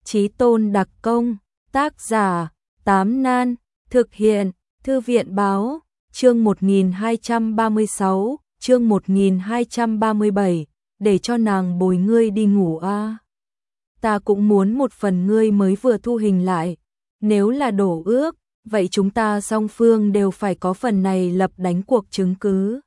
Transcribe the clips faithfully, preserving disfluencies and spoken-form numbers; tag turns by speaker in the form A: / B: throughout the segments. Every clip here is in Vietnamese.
A: Chí Tôn đặc công, tác giả, Tám Nan, thực hiện, Thư viện báo, chương một nghìn hai trăm ba mươi sáu, chương một nghìn hai trăm ba mươi bảy, để cho nàng bồi ngươi đi ngủ a. À. Ta cũng muốn một phần ngươi mới vừa thu hình lại, nếu là đổ ước, vậy chúng ta song phương đều phải có phần này lập đánh cuộc chứng cứ.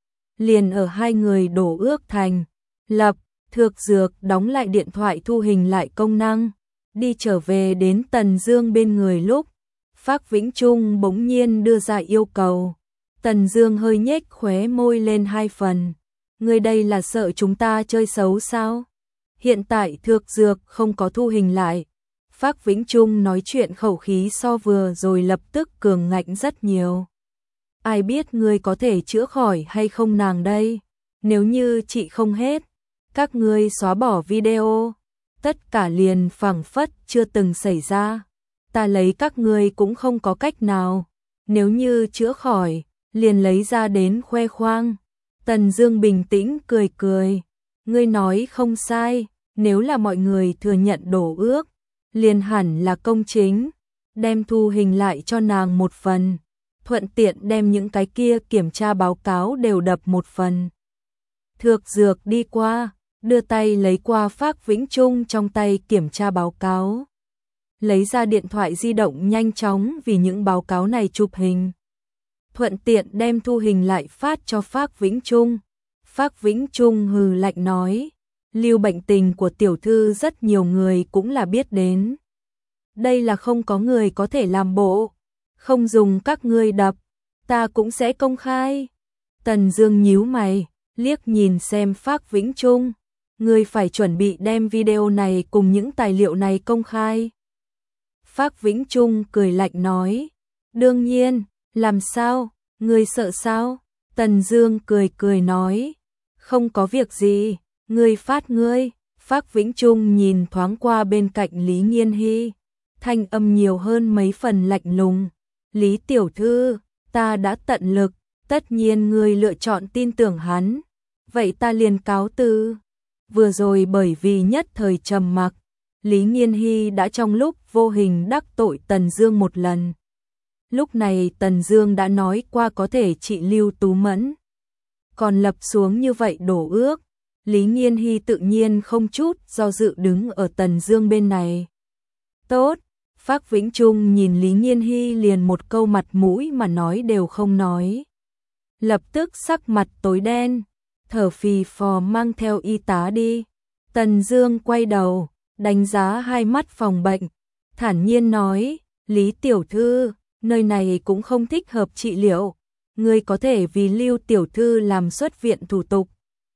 A: Liền ở hai người đổ ước thành, lập, Thược Dược đóng lại điện thoại thu hình lại công năng, đi trở về đến Tần Dương bên người lúc, Phác Vĩnh Trung bỗng nhiên đưa ra yêu cầu. Tần Dương hơi nhếch khóe môi lên hai phần. Ngươi đây là sợ chúng ta chơi xấu sao? Hiện tại Thược Dược không có thu hình lại. Phác Vĩnh Trung nói chuyện khẩu khí so vừa rồi lập tức cường ngạnh rất nhiều. Ai biết ngươi có thể chữa khỏi hay không nàng đây? Nếu như chị không hết, các ngươi xóa bỏ video, tất cả liền phảng phất chưa từng xảy ra. Ta lấy các ngươi cũng không có cách nào. Nếu như chữa khỏi, liền lấy ra đến khoe khoang. Tần Dương bình tĩnh cười cười. Ngươi nói không sai, nếu là mọi người thừa nhận đổ ước, liền hẳn là công chính, đem thu hình lại cho nàng một phần, thuận tiện đem những cái kia kiểm tra báo cáo đều đập một phần. Thược Dược đi qua, đưa tay lấy qua Phác Vĩnh Trung trong tay kiểm tra báo cáo. Lấy ra điện thoại di động nhanh chóng vì những báo cáo này chụp hình. Thuận tiện đem thu hình lại phát cho Phác Vĩnh Trung. Phác Vĩnh Trung hừ lạnh nói, lưu bệnh tình của tiểu thư rất nhiều người cũng là biết đến. Đây là không có người có thể làm bộ, không dùng các ngươi đập, ta cũng sẽ công khai. Tần Dương nhíu mày, liếc nhìn xem Phác Vĩnh Trung, ngươi phải chuẩn bị đem video này cùng những tài liệu này công khai. Phác Vĩnh Trung cười lạnh nói, đương nhiên, làm sao, ngươi sợ sao? Tần Dương cười cười nói, không có việc gì, ngươi phát ngươi. Phác Vĩnh Trung nhìn thoáng qua bên cạnh Lý Nghiên Hy, thanh âm nhiều hơn mấy phần lạnh lùng. Lý tiểu thư, ta đã tận lực, tất nhiên ngươi lựa chọn tin tưởng hắn, vậy ta liền cáo từ. Vừa rồi bởi vì nhất thời trầm mặc, Lý Nghiên Hy đã trong lúc vô hình đắc tội Tần Dương một lần. Lúc này Tần Dương đã nói qua có thể trị Lưu Tú Mẫn, còn lập xuống như vậy đổ ước, Lý Nghiên Hy tự nhiên không chút do dự đứng ở Tần Dương bên này. Tốt, Phác Vĩnh Trung nhìn Lý Nghiên Hy liền một câu mặt mũi mà nói đều không nói. Lập tức sắc mặt tối đen, thở phì phò mang theo y tá đi. Tần Dương quay đầu, đánh giá hai mắt phòng bệnh, thản nhiên nói, Lý tiểu thư, nơi này cũng không thích hợp trị liệu, ngươi có thể vì Lưu tiểu thư làm xuất viện thủ tục,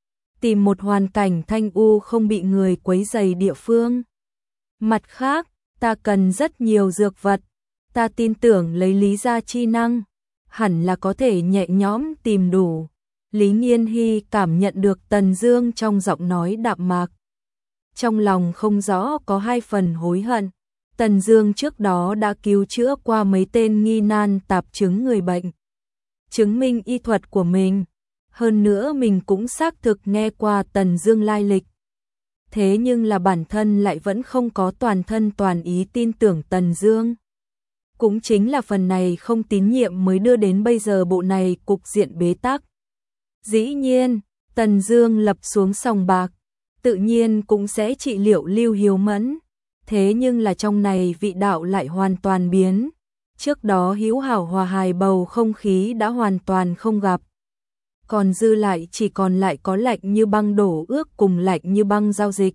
A: tìm một hoàn cảnh thanh u không bị người quấy rầy địa phương. Mặt khác, ta cần rất nhiều dược vật, ta tin tưởng lấy Lý gia chi năng, hẳn là có thể nhẹ nhõm tìm đủ. Lý Nghiên Hy cảm nhận được Tần Dương trong giọng nói đạm mạc, trong lòng không rõ có hai phần hối hận. Tần Dương trước đó đã cứu chữa qua mấy tên nghi nan tạp chứng người bệnh, chứng minh y thuật của mình, hơn nữa mình cũng xác thực nghe qua Tần Dương lai lịch. Thế nhưng là bản thân lại vẫn không có toàn thân toàn ý tin tưởng Tần Dương. Cũng chính là phần này không tín nhiệm mới đưa đến bây giờ bộ này cục diện bế tắc. Dĩ nhiên, Tần Dương lập xuống sòng bạc, tự nhiên cũng sẽ trị liệu Lưu Hiếu Mẫn. Thế nhưng là trong này vị đạo lại hoàn toàn biến. Trước đó hữu hảo hòa hài bầu không khí đã hoàn toàn không gặp. Còn dư lại chỉ còn lại có lạnh như băng đổ ước cùng lạnh như băng giao dịch.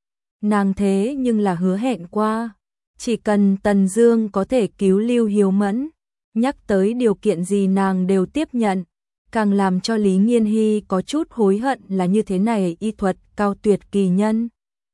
A: Nàng thế nhưng là hứa hẹn qua, chỉ cần Tần Dương có thể cứu Lưu Hiếu Mẫn, nhắc tới điều kiện gì nàng đều tiếp nhận. Càng làm cho Lý Nghiên Hy có chút hối hận là như thế này y thuật cao tuyệt kỳ nhân.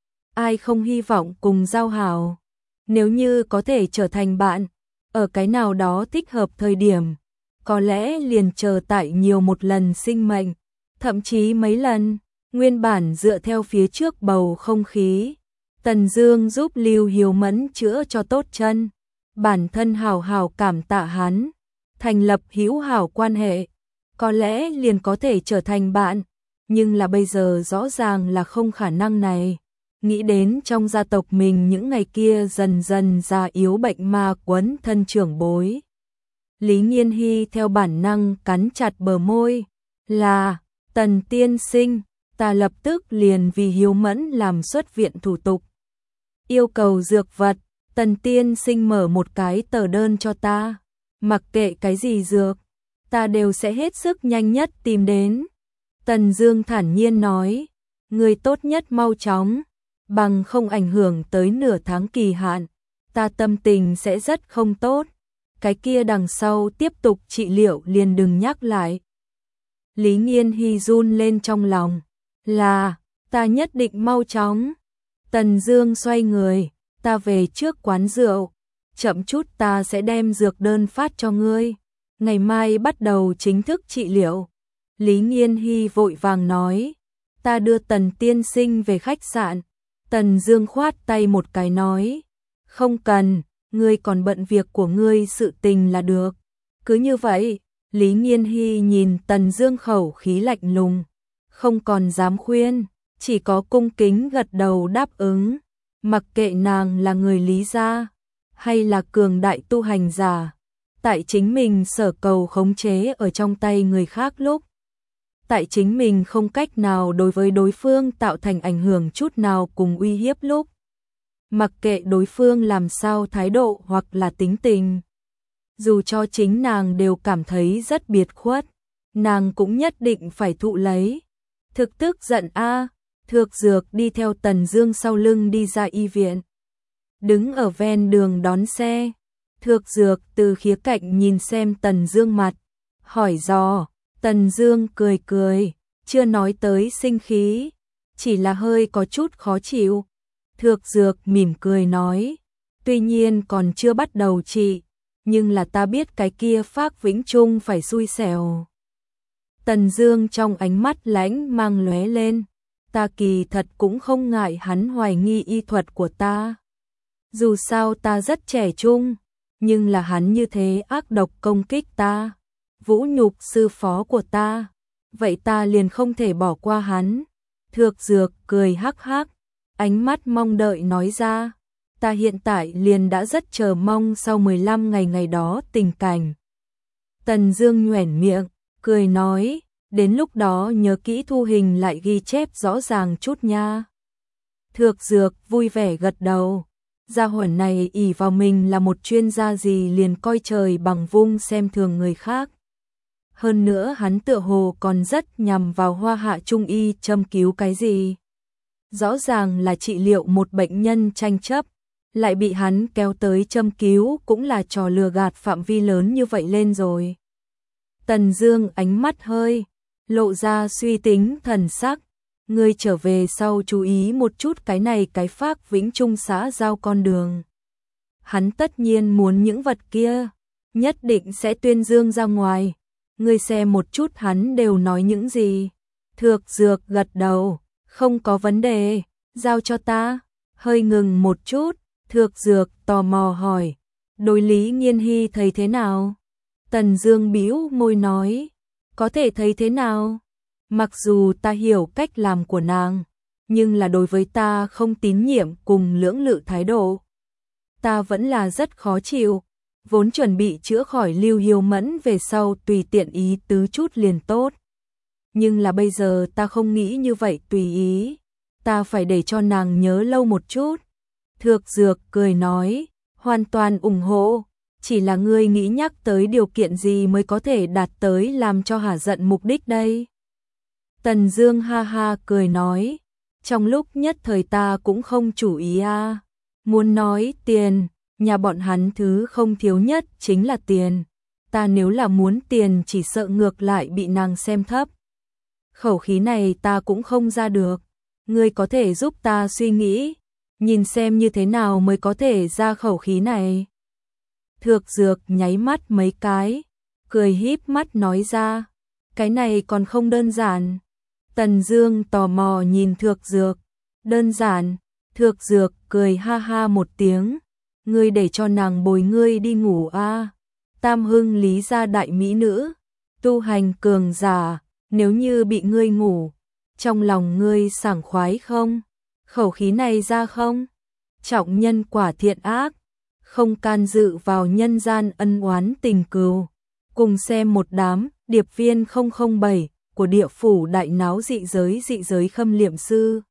A: Ai không hy vọng cùng giao hảo, nếu như có thể trở thành bạn, ở cái nào đó thích hợp thời điểm, có lẽ liền chờ tại nhiều một lần sinh mệnh, thậm chí mấy lần. Nguyên bản dựa theo phía trước bầu không khí, Tần Dương giúp Lưu Hiếu Mẫn chữa cho tốt chân, bản thân hào hào cảm tạ hắn, thành lập hữu hảo quan hệ, có lẽ liền có thể trở thành bạn, nhưng là bây giờ rõ ràng là không khả năng này. nghĩ đến trong gia tộc mình những ngày kia dần dần già yếu bệnh ma quấn thân trưởng bối. Lý Nghiên Hy theo bản năng cắn chặt bờ môi, là, Tần tiên sinh, ta lập tức liền vì hiếu mẫn làm xuất viện thủ tục. Yêu cầu dược vật, Tần tiên sinh mở một cái tờ đơn cho ta, mặc kệ cái gì dược, ta đều sẽ hết sức nhanh nhất tìm đến. Tần Dương thản nhiên nói, người tốt nhất mau chóng, bằng không ảnh hưởng tới nửa tháng kỳ hạn, ta tâm tình sẽ rất không tốt, cái kia đằng sau tiếp tục trị liệu liền đừng nhắc lại. Lý Nghiên Hy run lên trong lòng, là, ta nhất định mau chóng. Tần Dương xoay người, ta về trước quán rượu, chậm chút ta sẽ đem dược đơn phát cho ngươi, ngày mai bắt đầu chính thức trị liệu. Lý Nghiên Hy vội vàng nói, ta đưa Tần tiên sinh về khách sạn. Tần Dương khoát tay một cái nói, không cần, ngươi còn bận việc của ngươi sự tình là được. Cứ như vậy, Lý Nghiên Hy nhìn Tần Dương khẩu khí lạnh lùng, không còn dám khuyên, chỉ có cung kính gật đầu đáp ứng. Mặc kệ nàng là người Lý gia, hay là cường đại tu hành giả, tại chính mình sở cầu khống chế ở trong tay người khác lúc, tại chính mình không cách nào đối với đối phương tạo thành ảnh hưởng chút nào cùng uy hiếp lúc, mặc kệ đối phương làm sao thái độ hoặc là tính tình, dù cho chính nàng đều cảm thấy rất biệt khuất, nàng cũng nhất định phải thụ lấy. Thực tức giận a, Thược Dược đi theo Tần Dương sau lưng đi ra y viện, đứng ở ven đường đón xe. Thược Dược từ khía cạnh nhìn xem Tần Dương mặt, hỏi dò. Tần Dương cười cười, chưa nói tới sinh khí, chỉ là hơi có chút khó chịu. Thược Dược mỉm cười nói, tuy nhiên còn chưa bắt đầu trị, nhưng là ta biết cái kia Phác Vĩnh Trung phải xui xẻo. Tần Dương trong ánh mắt lãnh mang lóe lên, ta kỳ thật cũng không ngại hắn hoài nghi y thuật của ta. Dù sao ta rất trẻ trung, nhưng là hắn như thế ác độc công kích ta, vũ nhục sư phó của ta, vậy ta liền không thể bỏ qua hắn. Thược Dược cười hắc hắc, ánh mắt mong đợi nói ra, ta hiện tại liền đã rất chờ mong sau mười lăm ngày ngày đó tình cảnh. Tần Dương nhoẻn miệng, cười nói, đến lúc đó nhớ kỹ thu hình lại ghi chép rõ ràng chút nha. Thược Dược vui vẻ gật đầu, gia hỏa này ỷ vào mình là một chuyên gia gì liền coi trời bằng vung xem thường người khác. Hơn nữa hắn tựa hồ còn rất nhằm vào Hoa Hạ Trung y châm cứu cái gì. Rõ ràng là trị liệu một bệnh nhân tranh chấp, lại bị hắn kéo tới châm cứu cũng là trò lừa gạt phạm vi lớn như vậy lên rồi. Tần Dương ánh mắt hơi lộ ra suy tính thần sắc, ngươi trở về sau chú ý một chút cái này cái Phác Vĩnh Trung xã giao con đường. Hắn tất nhiên muốn những vật kia, nhất định sẽ tuyên dương ra ngoài. Ngươi xem một chút hắn đều nói những gì. Thược Dược gật đầu, không có vấn đề, giao cho ta. Hơi ngừng một chút, Thược Dược tò mò hỏi, đối Lý Nghiên Hy thấy thế nào? Tần Dương bĩu môi nói, có thể thấy thế nào? Mặc dù ta hiểu cách làm của nàng, nhưng là đối với ta không tín nhiệm cùng lưỡng lự thái độ, ta vẫn là rất khó chịu. Vốn chuẩn bị chữa khỏi Lưu Hiếu Mẫn về sau tùy tiện ý tứ chút liền tốt. Nhưng là bây giờ ta không nghĩ như vậy tùy ý, ta phải để cho nàng nhớ lâu một chút. Thược Dược cười nói, hoàn toàn ủng hộ, chỉ là ngươi nghĩ nhắc tới điều kiện gì mới có thể đạt tới làm cho hả giận mục đích đây. Tần Dương ha ha cười nói, trong lúc nhất thời ta cũng không chủ ý a, muốn nói tiền, nhà bọn hắn thứ không thiếu nhất chính là tiền, ta nếu là muốn tiền chỉ sợ ngược lại bị nàng xem thấp. Khẩu khí này ta cũng không ra được, ngươi có thể giúp ta suy nghĩ, nhìn xem như thế nào mới có thể ra khẩu khí này. Thược Dược nháy mắt mấy cái, cười híp mắt nói ra, cái này còn không đơn giản. Tần Dương tò mò nhìn Thược Dược, đơn giản? Thược Dược cười ha ha một tiếng, ngươi để cho nàng bồi ngươi đi ngủ a. À. Tam Hưng Lý gia đại mỹ nữ, tu hành cường giả, nếu như bị ngươi ngủ, trong lòng ngươi sảng khoái không? khẩu khí này ra không? Trọng nhân quả thiện ác, không can dự vào nhân gian ân oán tình cừu. Cùng xem một đám điệp viên không không bảy của địa phủ đại náo dị giới dị giới Khâm Liệm Sư.